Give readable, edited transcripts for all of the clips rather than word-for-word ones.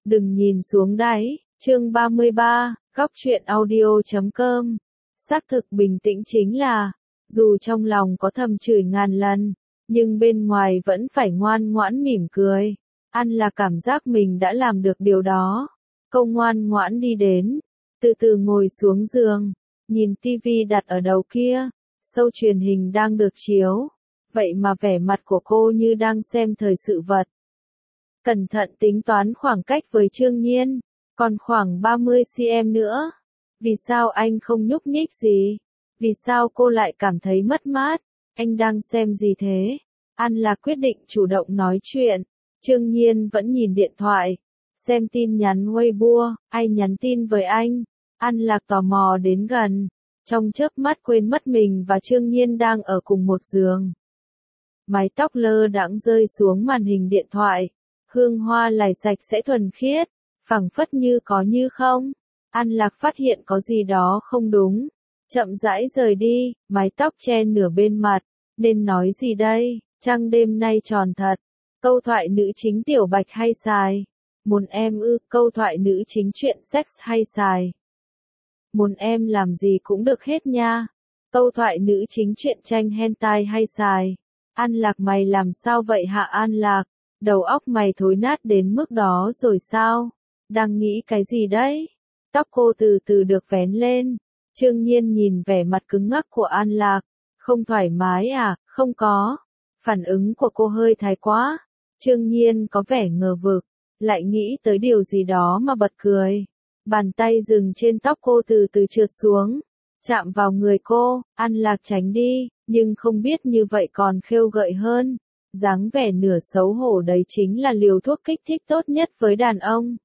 Đừng nhìn xuống đáy, chương 33, góc truyện audio.com. Xác thực bình tĩnh chính là, dù trong lòng có thầm chửi ngàn lần, nhưng bên ngoài vẫn phải ngoan ngoãn mỉm cười. Ăn là cảm giác mình đã làm được điều đó. Câu ngoan ngoãn đi đến, từ từ ngồi xuống giường, nhìn tivi đặt ở đầu kia, show truyền hình đang được chiếu. Vậy mà vẻ mặt của cô như đang xem thời sự vật. Cẩn thận tính toán khoảng cách với Trương Nhiên, còn khoảng 30 cm nữa. Vì sao anh không nhúc nhích gì? Vì sao cô lại cảm thấy mất mát? Anh đang xem gì thế? An Lạc quyết định chủ động nói chuyện. Trương Nhiên vẫn nhìn điện thoại, xem tin nhắn Weibo, ai nhắn tin với anh. An Lạc tò mò đến gần, trong chớp mắt quên mất mình và Trương Nhiên đang ở cùng một giường. Mái tóc lơ đãng rơi xuống màn hình điện thoại, hương hoa lải sạch sẽ thuần khiết, phảng phất như có như không. An Lạc phát hiện có gì đó không đúng, chậm rãi rời đi, mái tóc che nửa bên mặt, nên nói gì đây, trăng đêm nay tròn thật. Câu thoại nữ chính Tiểu Bạch hay xài. Muốn em ư, câu thoại nữ chính chuyện sex hay xài. Muốn em làm gì cũng được hết nha. Câu thoại nữ chính chuyện tranh hentai hay xài. An Lạc mày làm sao vậy hả An Lạc? Đầu óc mày thối nát đến mức đó rồi sao? Đang nghĩ cái gì đấy? Tóc cô từ từ được vén lên. Trương Nhiên nhìn vẻ mặt cứng ngắc của An Lạc. Không thoải mái à? Không có. Phản ứng của cô hơi thái quá. Trương Nhiên có vẻ ngờ vực, lại nghĩ tới điều gì đó mà bật cười. Bàn tay dừng trên tóc cô từ từ trượt xuống, chạm vào người cô. An Lạc tránh đi, nhưng không biết như vậy còn khêu gợi hơn. Dáng vẻ nửa xấu hổ đấy chính là liều thuốc kích thích tốt nhất với đàn ông.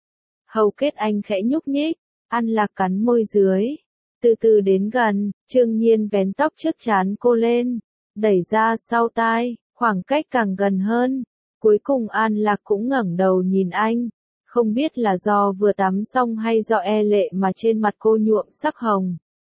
Hầu kết anh khẽ nhúc nhích, An Lạc cắn môi dưới, từ từ đến gần. Trương Nhiên vén tóc trước trán cô lên, đẩy ra sau tai, khoảng cách càng gần hơn. Cuối cùng An Lạc cũng ngẩng đầu nhìn anh, không biết là do vừa tắm xong hay do e lệ mà trên mặt cô nhuộm sắc hồng.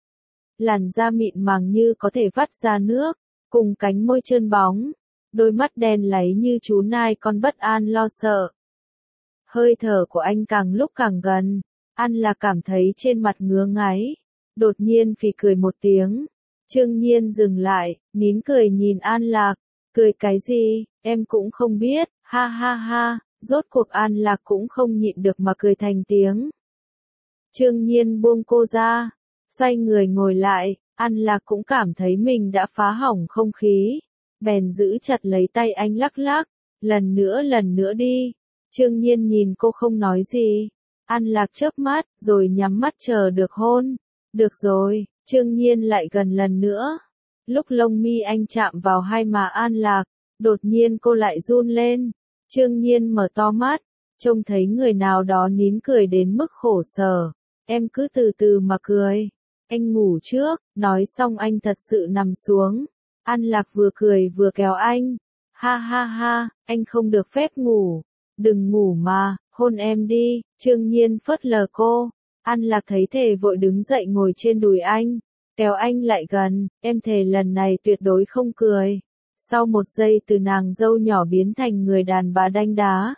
Làn da mịn màng như có thể vắt ra nước, cùng cánh môi trơn bóng, đôi mắt đen láy như chú nai con bất an lo sợ. Hơi thở của anh càng lúc càng gần, An Lạc cảm thấy trên mặt ngứa ngáy, đột nhiên phì cười một tiếng. Trương Nhiên dừng lại, nín cười nhìn An Lạc, cười cái gì, em cũng không biết, ha ha ha, rốt cuộc An Lạc cũng không nhịn được mà cười thành tiếng. Trương Nhiên buông cô ra, xoay người ngồi lại, An Lạc cũng cảm thấy mình đã phá hỏng không khí, bèn giữ chặt lấy tay anh lắc lắc, lần nữa đi. Trương Nhiên nhìn cô không nói gì, An Lạc chớp mắt, rồi nhắm mắt chờ được hôn. Được rồi, Trương Nhiên lại gần lần nữa. Lúc lông mi anh chạm vào hai má An Lạc, đột nhiên cô lại run lên. Trương Nhiên mở to mắt, trông thấy người nào đó nín cười đến mức khổ sở. Em cứ từ từ mà cười. Anh ngủ trước, nói xong anh thật sự nằm xuống. An Lạc vừa cười vừa kéo anh. Ha ha ha, anh không được phép ngủ. Đừng ngủ mà, hôn em đi. Trương Nhiên phớt lờ cô. An Lạc thấy thề vội đứng dậy ngồi trên đùi anh, kéo anh lại gần. Em thề lần này tuyệt đối không cười. Sau một giây từ nàng dâu nhỏ biến thành người đàn bà đanh đá.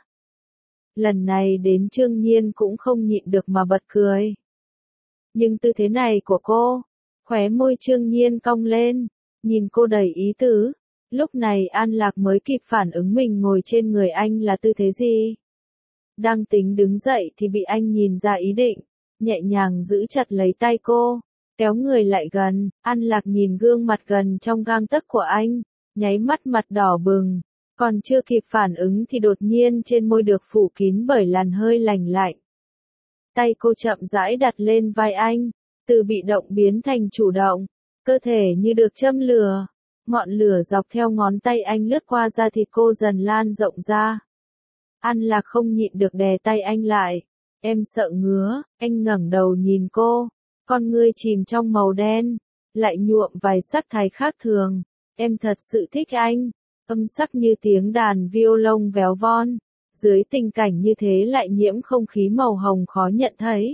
Lần này đến Trương Nhiên cũng không nhịn được mà bật cười. Nhưng tư thế này của cô, khóe môi Trương Nhiên cong lên, nhìn cô đầy ý tứ. Lúc này An Lạc mới kịp phản ứng mình ngồi trên người anh là tư thế gì. Đang tính đứng dậy thì bị anh nhìn ra ý định, nhẹ nhàng giữ chặt lấy tay cô, kéo người lại gần. An Lạc nhìn gương mặt gần trong gang tấc của anh, nháy mắt mặt đỏ bừng, còn chưa kịp phản ứng thì đột nhiên trên môi được phủ kín bởi làn hơi lành lạnh. Tay cô chậm rãi đặt lên vai anh, từ bị động biến thành chủ động, cơ thể như được châm lửa, ngọn lửa dọc theo ngón tay anh lướt qua da thịt cô dần lan rộng ra. An Lạc không nhịn được đè tay anh lại. Em sợ ngứa. Anh ngẩng đầu nhìn cô, con ngươi chìm trong màu đen, lại nhuộm vài sắc thái khác thường. Em thật sự thích anh. Âm sắc như tiếng đàn violon véo von, dưới tình cảnh như thế lại nhiễm không khí màu hồng khó nhận thấy.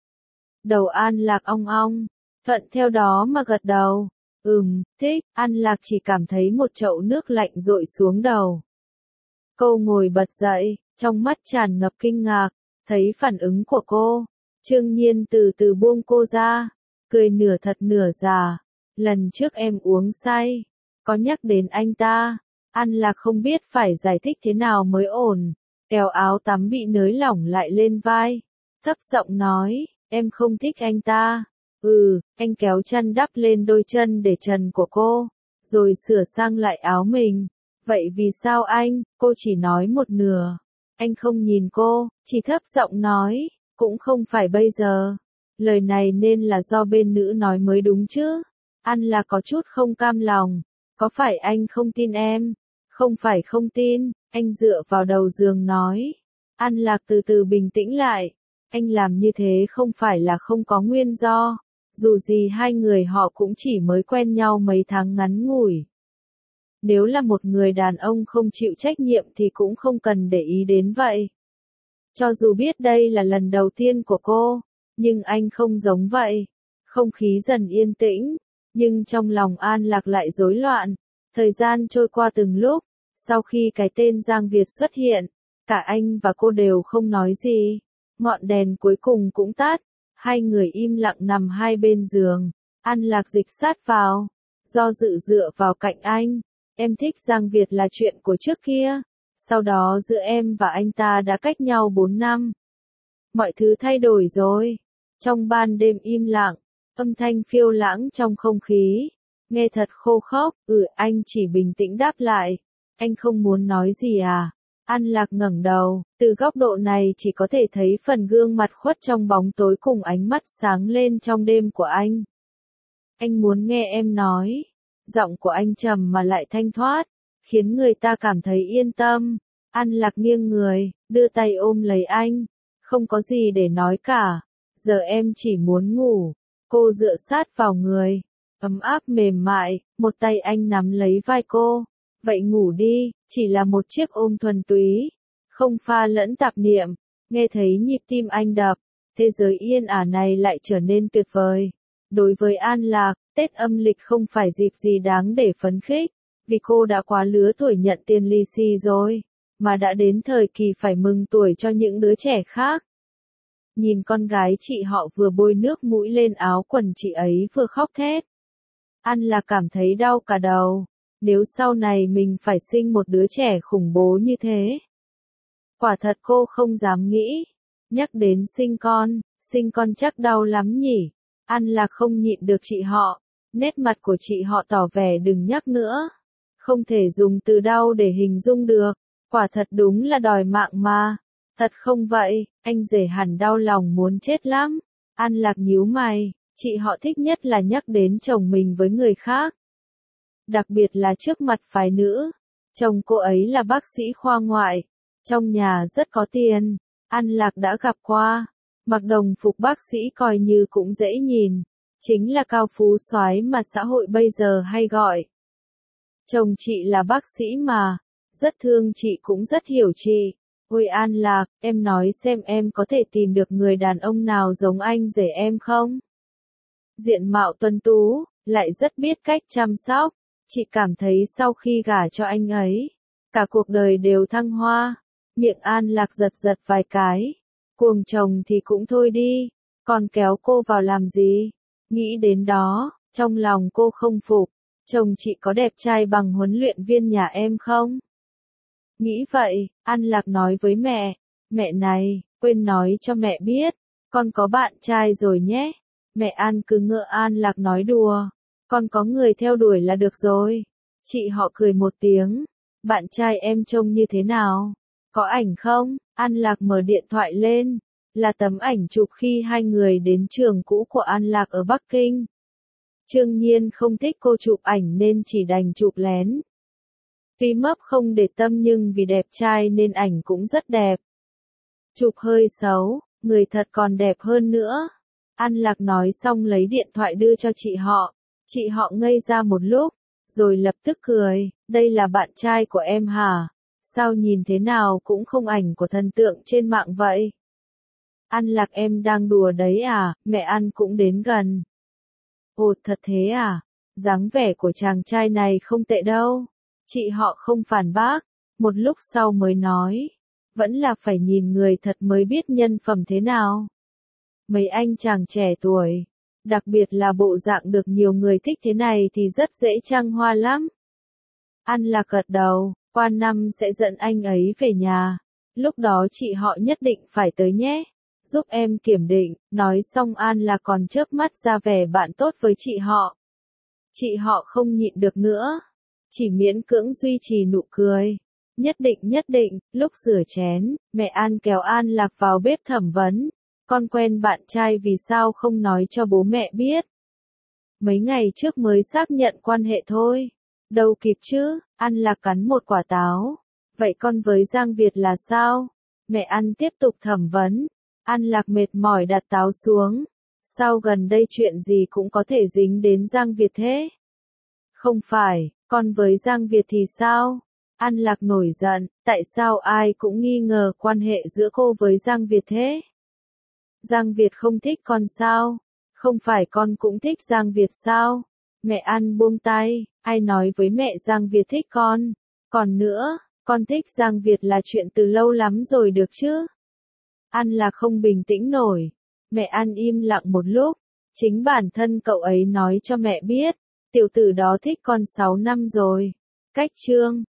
Đầu An Lạc ong ong, thuận theo đó mà gật đầu. Thích. An Lạc chỉ cảm thấy một chậu nước lạnh dội xuống đầu. Cô ngồi bật dậy, trong mắt tràn ngập kinh ngạc. Thấy phản ứng của cô, Trương Nhiên từ từ buông cô ra, cười nửa thật nửa giả. Lần trước em uống say, có nhắc đến anh ta. An Lạc không biết phải giải thích thế nào mới ổn, kéo áo tắm bị nới lỏng lại lên vai, thấp giọng nói, em không thích anh ta. Anh kéo chăn đắp lên đôi chân để trần của cô, rồi sửa sang lại áo mình. Vậy vì sao anh, cô chỉ nói một nửa. Anh không nhìn cô, chỉ thấp giọng nói, cũng không phải bây giờ. Lời này nên là do bên nữ nói mới đúng chứ. An Lạc có chút không cam lòng, có phải anh không tin em? Không phải không tin, anh dựa vào đầu giường nói. An Lạc từ từ bình tĩnh lại, anh làm như thế không phải là không có nguyên do, dù gì hai người họ cũng chỉ mới quen nhau mấy tháng ngắn ngủi. Nếu là một người đàn ông không chịu trách nhiệm thì cũng không cần để ý đến vậy. Cho dù biết đây là lần đầu tiên của cô, nhưng anh không giống vậy. Không khí dần yên tĩnh, nhưng trong lòng An Lạc lại rối loạn. Thời gian trôi qua từng lúc, sau khi cái tên Giang Việt xuất hiện, cả anh và cô đều không nói gì. Ngọn đèn cuối cùng cũng tắt, hai người im lặng nằm hai bên giường. An Lạc dịch sát vào, do dự dựa vào cạnh anh. Em thích Giang Việt là chuyện của trước kia, sau đó giữa em và anh ta đã cách nhau 4 năm. Mọi thứ thay đổi rồi. Trong ban đêm im lặng, âm thanh phiêu lãng trong không khí, nghe thật khô khốc. Anh chỉ bình tĩnh đáp lại. Anh không muốn nói gì à? An Lạc ngẩng đầu, từ góc độ này chỉ có thể thấy phần gương mặt khuất trong bóng tối cùng ánh mắt sáng lên trong đêm của anh. Anh muốn nghe em nói. Giọng của anh trầm mà lại thanh thoát, khiến người ta cảm thấy yên tâm. An Lạc nghiêng người, đưa tay ôm lấy anh. Không có gì để nói cả. Giờ em chỉ muốn ngủ. Cô dựa sát vào người, ấm áp mềm mại, một tay anh nắm lấy vai cô. Vậy ngủ đi, chỉ là một chiếc ôm thuần túy, không pha lẫn tạp niệm. Nghe thấy nhịp tim anh đập, thế giới yên ả này lại trở nên tuyệt vời. Đối với An Lạc, Tết âm lịch không phải dịp gì đáng để phấn khích, vì cô đã quá lứa tuổi nhận tiền lì xì rồi, mà đã đến thời kỳ phải mừng tuổi cho những đứa trẻ khác. Nhìn con gái chị họ vừa bôi nước mũi lên áo quần chị ấy vừa khóc thét. An Lạc cảm thấy đau cả đầu, nếu sau này mình phải sinh một đứa trẻ khủng bố như thế. Quả thật cô không dám nghĩ, nhắc đến sinh con chắc đau lắm nhỉ. An Lạc không nhịn được chị họ, nét mặt của chị họ tỏ vẻ đừng nhắc nữa. Không thể dùng từ đau để hình dung được, quả thật đúng là đòi mạng mà. Thật không vậy, anh rể hẳn đau lòng muốn chết lắm. An Lạc nhíu mày, chị họ thích nhất là nhắc đến chồng mình với người khác. Đặc biệt là trước mặt phái nữ. Chồng cô ấy là bác sĩ khoa ngoại, trong nhà rất có tiền. An Lạc đã gặp qua, mặc đồng phục bác sĩ coi như cũng dễ nhìn, chính là cao phú soái mà xã hội bây giờ hay gọi. Chồng chị là bác sĩ mà, rất thương chị cũng rất hiểu chị. Ôi An Lạc, em nói xem em có thể tìm được người đàn ông nào giống anh rể em không? Diện mạo tuấn tú, lại rất biết cách chăm sóc. Chị cảm thấy sau khi gả cho anh ấy, cả cuộc đời đều thăng hoa. Miệng An Lạc giật giật vài cái. Cuồng chồng thì cũng thôi đi, còn kéo cô vào làm gì? Nghĩ đến đó, trong lòng cô không phục. Chồng chị có đẹp trai bằng huấn luyện viên nhà em không? Nghĩ vậy, An Lạc nói với mẹ. Mẹ này, quên nói cho mẹ biết, con có bạn trai rồi nhé. Mẹ An cứ ngỡ An Lạc nói đùa. Con có người theo đuổi là được rồi. Chị họ cười một tiếng. Bạn trai em trông như thế nào? Có ảnh không? An Lạc mở điện thoại lên. Là tấm ảnh chụp khi hai người đến trường cũ của An Lạc ở Bắc Kinh. Trương Nhiên không thích cô chụp ảnh nên chỉ đành chụp lén. Tuy mấp không để tâm nhưng vì đẹp trai nên ảnh cũng rất đẹp. Chụp hơi xấu, người thật còn đẹp hơn nữa. An Lạc nói xong lấy điện thoại đưa cho chị họ. Chị họ ngây ra một lúc, rồi lập tức cười. Đây là bạn trai của em hả? Sao nhìn thế nào cũng không ảnh của thần tượng trên mạng vậy? An Lạc em đang đùa đấy à? Mẹ An cũng đến gần. Ồ thật thế à? Dáng vẻ của chàng trai này không tệ đâu. Chị họ không phản bác, một lúc sau mới nói. vẫn là phải nhìn người thật mới biết nhân phẩm thế nào. Mấy anh chàng trẻ tuổi, đặc biệt là bộ dạng được nhiều người thích thế này thì rất dễ trăng hoa lắm. An Lạc gật đầu, qua năm sẽ dẫn anh ấy về nhà. Lúc đó chị họ nhất định phải tới nhé. Giúp em kiểm định, nói xong An Lạc còn chớp mắt ra vẻ bạn tốt với chị họ. Chị họ không nhịn được nữa, chỉ miễn cưỡng duy trì nụ cười. Nhất định, lúc rửa chén, mẹ An kéo An Lạc vào bếp thẩm vấn. Con quen bạn trai vì sao không nói cho bố mẹ biết. Mấy ngày trước mới xác nhận quan hệ thôi. Đâu kịp chứ, An Lạc cắn một quả táo. Vậy con với Giang Việt là sao? Mẹ An tiếp tục thẩm vấn. An Lạc mệt mỏi đặt táo xuống. Sao gần đây chuyện gì cũng có thể dính đến Giang Việt thế? Không phải, con với Giang Việt thì sao? An Lạc nổi giận, tại sao ai cũng nghi ngờ quan hệ giữa cô với Giang Việt thế? Giang Việt không thích con sao? Không phải con cũng thích Giang Việt sao? Mẹ An buông tay, ai nói với mẹ Giang Việt thích con? Còn nữa, con thích Giang Việt là chuyện từ lâu lắm rồi được chứ? An Lạc không bình tĩnh nổi. Mẹ An im lặng một lúc. Chính bản thân cậu ấy nói cho mẹ biết. Tiểu tử đó thích con 6 năm rồi. Cách chương